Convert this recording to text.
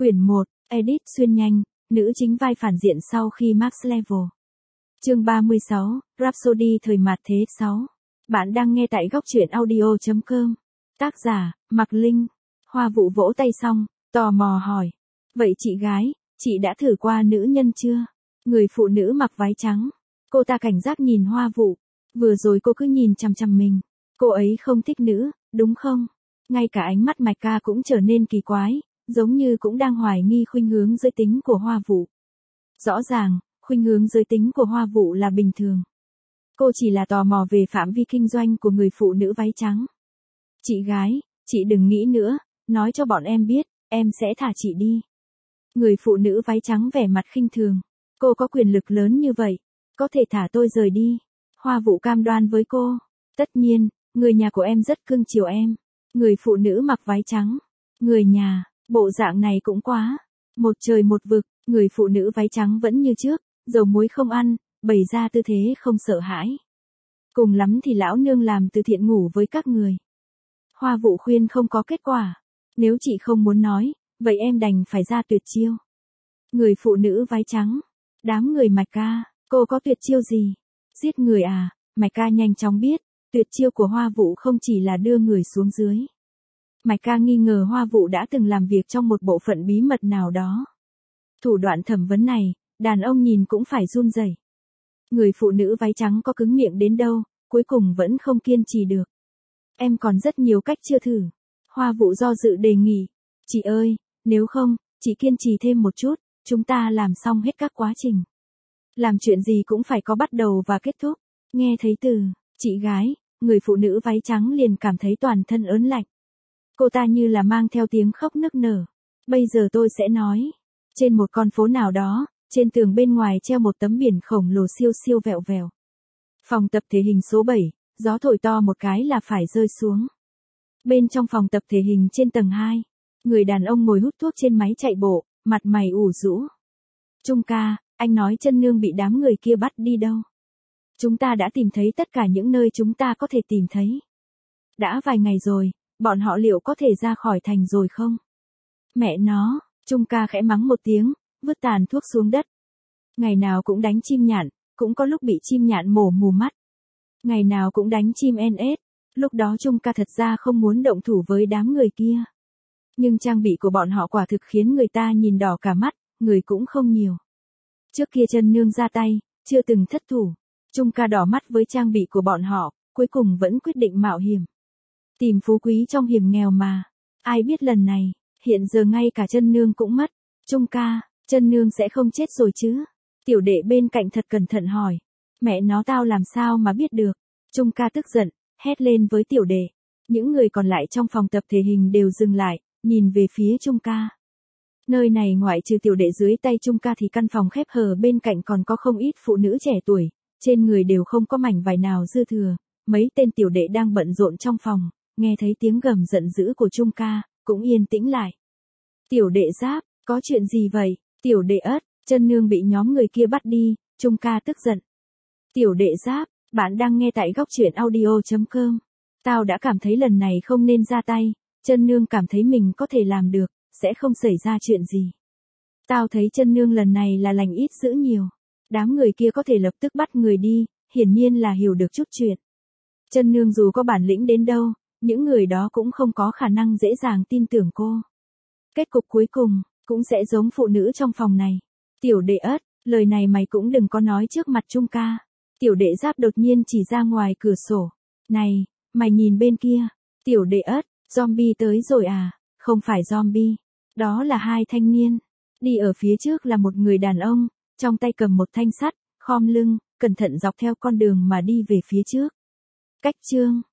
Quyển 1, Edit xuyên nhanh, nữ chính vai phản diện sau khi Max Level. Chương 36, Rhapsody thời mạt thế 6. Bạn đang nghe tại góc truyện audio.com. Tác giả, Mạc Linh. Hoa Vũ vỗ tay xong, tò mò hỏi. Vậy chị gái, chị đã thử qua nữ nhân chưa? Người phụ nữ mặc váy trắng. Cô ta cảnh giác nhìn Hoa Vũ. Vừa rồi cô cứ nhìn chằm chằm mình. Cô ấy không thích nữ, đúng không? Ngay cả ánh mắt Mạch Ca cũng trở nên kỳ quái, giống như cũng đang hoài nghi khuynh hướng giới tính của Hoa Vũ. Rõ ràng, khuynh hướng giới tính của Hoa Vũ là bình thường. Cô chỉ là tò mò về phạm vi kinh doanh của người phụ nữ váy trắng. Chị gái, chị đừng nghĩ nữa, nói cho bọn em biết, em sẽ thả chị đi. Người phụ nữ váy trắng vẻ mặt khinh thường. Cô có quyền lực lớn như vậy, có thể thả tôi rời đi. Hoa Vũ cam đoan với cô. Tất nhiên, người nhà của em rất cưng chiều em. Người phụ nữ mặc váy trắng. Người nhà, bộ dạng này cũng quá. Một trời một vực, người phụ nữ váy trắng vẫn như trước, dầu muối không ăn, bày ra tư thế không sợ hãi. Cùng lắm thì lão nương làm từ thiện ngủ với các người. Hoa Vũ khuyên không có kết quả. Nếu chị không muốn nói, vậy em đành phải ra tuyệt chiêu. Người phụ nữ váy trắng. Đám người Mạch Ca, cô có tuyệt chiêu gì? Giết người à? Mạch Ca nhanh chóng biết, tuyệt chiêu của Hoa Vũ không chỉ là đưa người xuống dưới. Mạch Ca nghi ngờ Hoa Vũ đã từng làm việc trong một bộ phận bí mật nào đó. Thủ đoạn thẩm vấn này, đàn ông nhìn cũng phải run rẩy. Người phụ nữ váy trắng có cứng miệng đến đâu, cuối cùng vẫn không kiên trì được. Em còn rất nhiều cách chưa thử. Hoa Vũ do dự đề nghị. Chị ơi, nếu không, chị kiên trì thêm một chút, chúng ta làm xong hết các quá trình. Làm chuyện gì cũng phải có bắt đầu và kết thúc. Nghe thấy từ, chị gái, người phụ nữ váy trắng liền cảm thấy toàn thân ớn lạnh. Cô ta như là mang theo tiếng khóc nức nở. Bây giờ tôi sẽ nói. Trên một con phố nào đó, trên tường bên ngoài treo một tấm biển khổng lồ siêu siêu vẹo vẹo. Phòng tập thể hình số 7, gió thổi to một cái là phải rơi xuống. Bên trong phòng tập thể hình trên tầng 2, người đàn ông ngồi hút thuốc trên máy chạy bộ, mặt mày ủ rũ. Trung ca, anh nói chân nương bị đám người kia bắt đi đâu? Chúng ta đã tìm thấy tất cả những nơi chúng ta có thể tìm thấy. Đã vài ngày rồi, bọn họ liệu có thể ra khỏi thành rồi không? Mẹ nó, Trung ca khẽ mắng một tiếng, vứt tàn thuốc xuống đất. Ngày nào cũng đánh chim nhạn, cũng có lúc bị chim nhạn mổ mù mắt. Ngày nào cũng đánh chim en ếch, lúc đó Trung ca thật ra không muốn động thủ với đám người kia. Nhưng trang bị của bọn họ quả thực khiến người ta nhìn đỏ cả mắt, người cũng không nhiều. Trước kia chân nương ra tay, chưa từng thất thủ. Trung ca đỏ mắt với trang bị của bọn họ, cuối cùng vẫn quyết định mạo hiểm. Tìm phú quý trong hiểm nghèo mà. Ai biết lần này, hiện giờ ngay cả chân nương cũng mất. Trung ca, chân nương sẽ không chết rồi chứ? Tiểu đệ bên cạnh thật cẩn thận hỏi. Mẹ nó tao làm sao mà biết được? Trung ca tức giận, hét lên với tiểu đệ. Những người còn lại trong phòng tập thể hình đều dừng lại, nhìn về phía Trung ca. Nơi này ngoại trừ tiểu đệ dưới tay Trung ca thì căn phòng khép hờ bên cạnh còn có không ít phụ nữ trẻ tuổi, trên người đều không có mảnh vải nào dư thừa. Mấy tên tiểu đệ đang bận rộn trong phòng, nghe thấy tiếng gầm giận dữ của Trung ca, cũng yên tĩnh lại. Tiểu đệ Giáp, có chuyện gì vậy? Tiểu đệ Ất, chân nương bị nhóm người kia bắt đi. Trung ca tức giận. Tiểu đệ Giáp, bạn đang nghe tại góc truyện audio.com. Tao đã cảm thấy lần này không nên ra tay, chân nương cảm thấy mình có thể làm được, sẽ không xảy ra chuyện gì. Tao thấy chân nương lần này là lành ít dữ nhiều. Đám người kia có thể lập tức bắt người đi, hiển nhiên là hiểu được chút chuyện. Chân nương dù có bản lĩnh đến đâu, những người đó cũng không có khả năng dễ dàng tin tưởng cô. Kết cục cuối cùng, cũng sẽ giống phụ nữ trong phòng này. Tiểu đệ Ất, lời này mày cũng đừng có nói trước mặt Trung ca. Tiểu đệ Giáp đột nhiên chỉ ra ngoài cửa sổ. Này, mày nhìn bên kia. Tiểu đệ Ất, zombie tới rồi à? Không phải zombie. Đó là hai thanh niên. Đi ở phía trước là một người đàn ông, trong tay cầm một thanh sắt, khom lưng, cẩn thận dọc theo con đường mà đi về phía trước. Cách chương